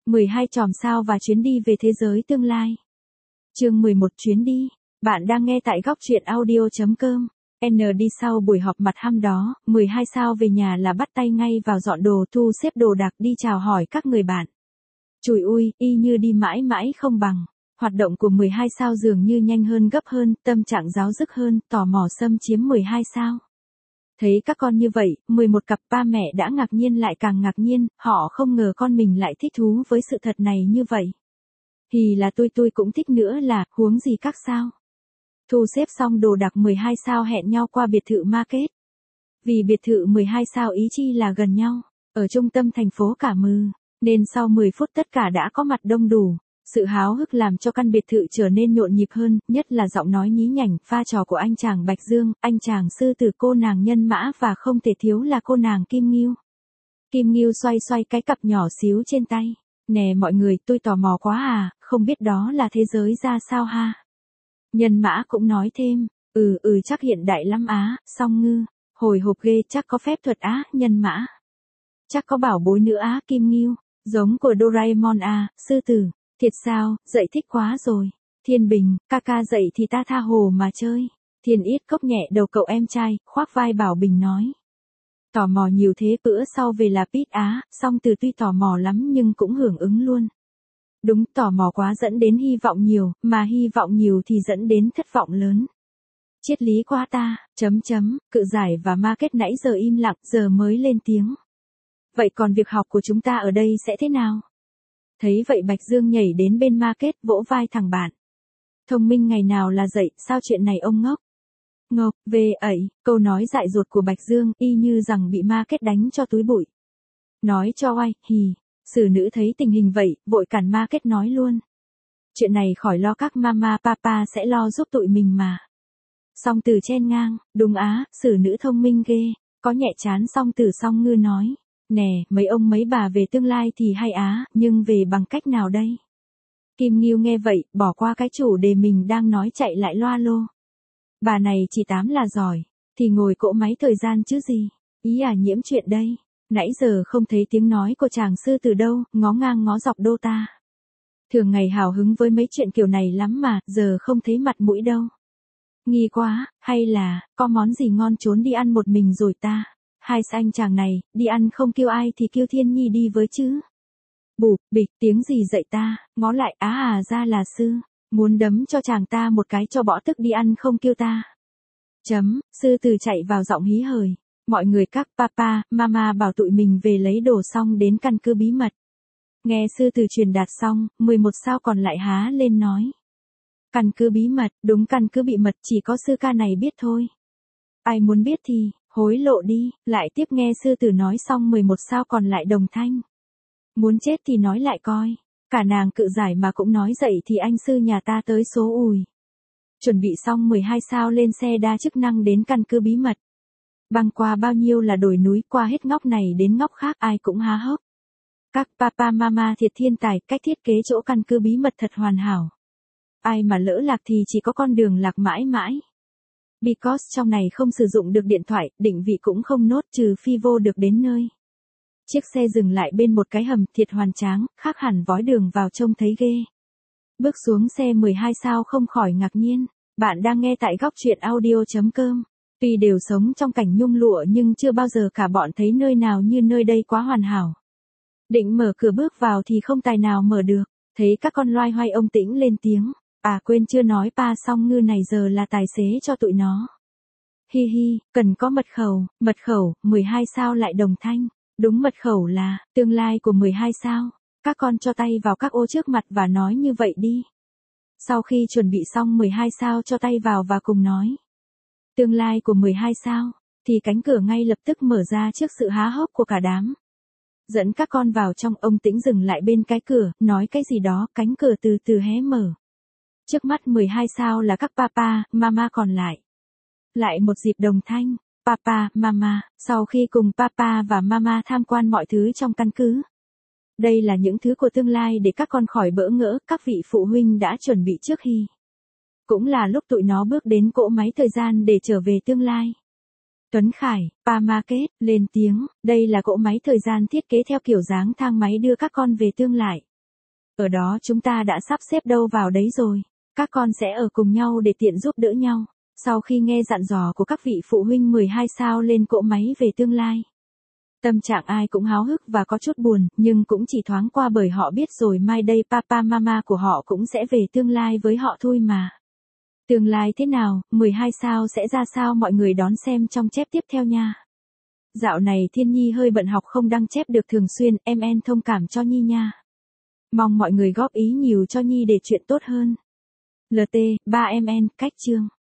12 chòm sao và chuyến đi về thế giới tương lai. Chương 11 chuyến đi. Bạn đang nghe tại góc truyện audio.com. Đi sau buổi họp mặt hôm đó, 12 sao về nhà là bắt tay ngay vào dọn đồ, thu xếp đồ đạc, đi chào hỏi các người bạn. Chùi ui, y như đi mãi mãi không bằng. Hoạt động của 12 sao dường như nhanh hơn, gấp hơn, tâm trạng giáo dứt hơn, tò mò xâm chiếm 12 sao. Thấy các con như vậy, 11 cặp ba mẹ đã ngạc nhiên lại càng ngạc nhiên, họ không ngờ con mình lại thích thú với sự thật này như vậy. Thì là tôi cũng thích nữa là, huống gì các sao. Thu xếp xong đồ đạc 12 sao hẹn nhau qua biệt thự Market. Vì biệt thự 12 sao ý chi là gần nhau, ở trung tâm thành phố Cả Mư, nên sau 10 phút tất cả đã có mặt đông đủ. Sự háo hức làm cho căn biệt thự trở nên nhộn nhịp hơn, nhất là giọng nói nhí nhảnh, pha trò của anh chàng Bạch Dương, anh chàng Sư Tử, cô nàng Nhân Mã và không thể thiếu là cô nàng Kim Ngưu. Kim Ngưu xoay xoay cái cặp nhỏ xíu trên tay. Nè mọi người, tôi tò mò quá à, không biết đó là thế giới ra sao ha. Nhân Mã cũng nói thêm, chắc hiện đại lắm á, Song Ngư, hồi hộp ghê, chắc có phép thuật á, Nhân Mã. Chắc có bảo bối nữa á, Kim Ngưu, giống của Doraemon à, Sư Tử. Thiệt sao, dậy thích quá rồi. Thiên Bình, ca dậy thì ta tha hồ mà chơi. Thiên Yết cốc nhẹ đầu cậu em trai, khoác vai Bảo Bình nói. Tò mò nhiều thế, bữa sau về là Pít á, Song Từ tuy tò mò lắm nhưng cũng hưởng ứng luôn. Đúng, tò mò quá dẫn đến hy vọng nhiều, mà hy vọng nhiều thì dẫn đến thất vọng lớn. Triết lý quá ta, Cự Giải và Market nãy giờ im lặng, giờ mới lên tiếng. Vậy còn việc học của chúng ta ở đây sẽ thế nào? Thấy vậy Bạch Dương nhảy đến bên Market, vỗ vai thằng bạn. Thông minh ngày nào là dậy, sao chuyện này ông ngốc? Ngốc, về ẩy, câu nói dại dột của Bạch Dương, y như rằng bị Market đánh cho túi bụi. Nói cho oai, hì, xử nữ thấy tình hình vậy, vội cản Market nói luôn. Chuyện này khỏi lo, các mama papa sẽ lo giúp tụi mình mà. Song Từ chen ngang, đúng á, xử nữ thông minh ghê, có nhẹ chán. Song Từ Song Ngư nói. Nè, mấy ông mấy bà về tương lai thì hay á, nhưng về bằng cách nào đây? Kim Ngưu nghe vậy, bỏ qua cái chủ đề mình đang nói chạy lại loa lô. Bà này chỉ 8 là giỏi, thì ngồi cỗ máy thời gian chứ gì. Ý à, nhiễm chuyện đây. Nãy giờ không thấy tiếng nói của chàng Sư Tử đâu, ngó ngang ngó dọc đô ta. Thường ngày hào hứng với mấy chuyện kiểu này lắm mà, giờ không thấy mặt mũi đâu. Nghi quá, hay là, có món gì ngon trốn đi ăn một mình rồi ta? Hai anh chàng này, đi ăn không kêu ai thì kêu Thiên Nhi đi với chứ. Bụp, bịch, tiếng gì dậy ta, ngó lại, ra là Sư, muốn đấm cho chàng ta một cái cho bỏ tức đi ăn không kêu ta. Sư Tử chạy vào giọng hí hời. Mọi người các papa, mama bảo tụi mình về lấy đồ xong đến căn cứ bí mật. Nghe Sư Tử truyền đạt xong, 11 sao còn lại há lên nói. Căn cứ bí mật, đúng, căn cứ bí mật, chỉ có Sư ca này biết thôi. Ai muốn biết thì hối lộ đi. Lại tiếp nghe Sư Tử nói xong 11 sao còn lại đồng thanh. Muốn chết thì nói lại coi. Cả nàng Cự Giải mà cũng nói dậy thì anh Sư nhà ta tới số ùi. Chuẩn bị xong 12 sao lên xe đa chức năng đến căn cứ bí mật. Băng qua bao nhiêu là đồi núi, qua hết ngóc này đến ngóc khác, ai cũng há hốc. Các papa mama thiệt thiên tài, cách thiết kế chỗ căn cứ bí mật thật hoàn hảo. Ai mà lỡ lạc thì chỉ có con đường lạc mãi mãi. Because trong này không sử dụng được điện thoại, định vị cũng không nốt, trừ phi vô được đến nơi. Chiếc xe dừng lại bên một cái hầm thiệt hoành tráng, khác hẳn vói đường vào trông thấy ghê. Bước xuống xe 12 sao không khỏi ngạc nhiên. Bạn đang nghe tại góc truyện audio.com. Tuy đều sống trong cảnh nhung lụa nhưng chưa bao giờ cả bọn thấy nơi nào như nơi đây, quá hoàn hảo. Định mở cửa bước vào thì không tài nào mở được. Thấy các con loay hoay ông Tĩnh lên tiếng. Quên chưa nói, pa Song Ngư này giờ là tài xế cho tụi nó. Hi hi, cần có mật khẩu, 12 sao lại đồng thanh. Đúng, mật khẩu là tương lai của 12 sao. Các con cho tay vào các ô trước mặt và nói như vậy đi. Sau khi chuẩn bị xong 12 sao cho tay vào và cùng nói. Tương lai của 12 sao, thì cánh cửa ngay lập tức mở ra trước sự há hốc của cả đám. Dẫn các con vào trong, ông Tĩnh dừng lại bên cái cửa, nói cái gì đó, cánh cửa từ từ hé mở. Trước mắt 12 sao là các papa, mama còn lại. Lại một dịp đồng thanh, papa, mama, sau khi cùng papa và mama tham quan mọi thứ trong căn cứ. Đây là những thứ của tương lai để các con khỏi bỡ ngỡ, các vị phụ huynh đã chuẩn bị trước khi. Cũng là lúc tụi nó bước đến cỗ máy thời gian để trở về tương lai. Tuấn Khải, Pa Market, lên tiếng, đây là cỗ máy thời gian thiết kế theo kiểu dáng thang máy đưa các con về tương lai. Ở đó chúng ta đã sắp xếp đâu vào đấy rồi. Các con sẽ ở cùng nhau để tiện giúp đỡ nhau. Sau khi nghe dặn dò của các vị phụ huynh 12 sao lên cỗ máy về tương lai. Tâm trạng ai cũng háo hức và có chút buồn, nhưng cũng chỉ thoáng qua bởi họ biết rồi mai đây papa mama của họ cũng sẽ về tương lai với họ thôi mà. Tương lai thế nào, 12 sao sẽ ra sao mọi người đón xem trong chép tiếp theo nha. Dạo này Thiên Nhi hơi bận học không đăng chép được thường xuyên, em thông cảm cho Nhi nha. Mong mọi người góp ý nhiều cho Nhi để chuyện tốt hơn. LT, 3 cách chương.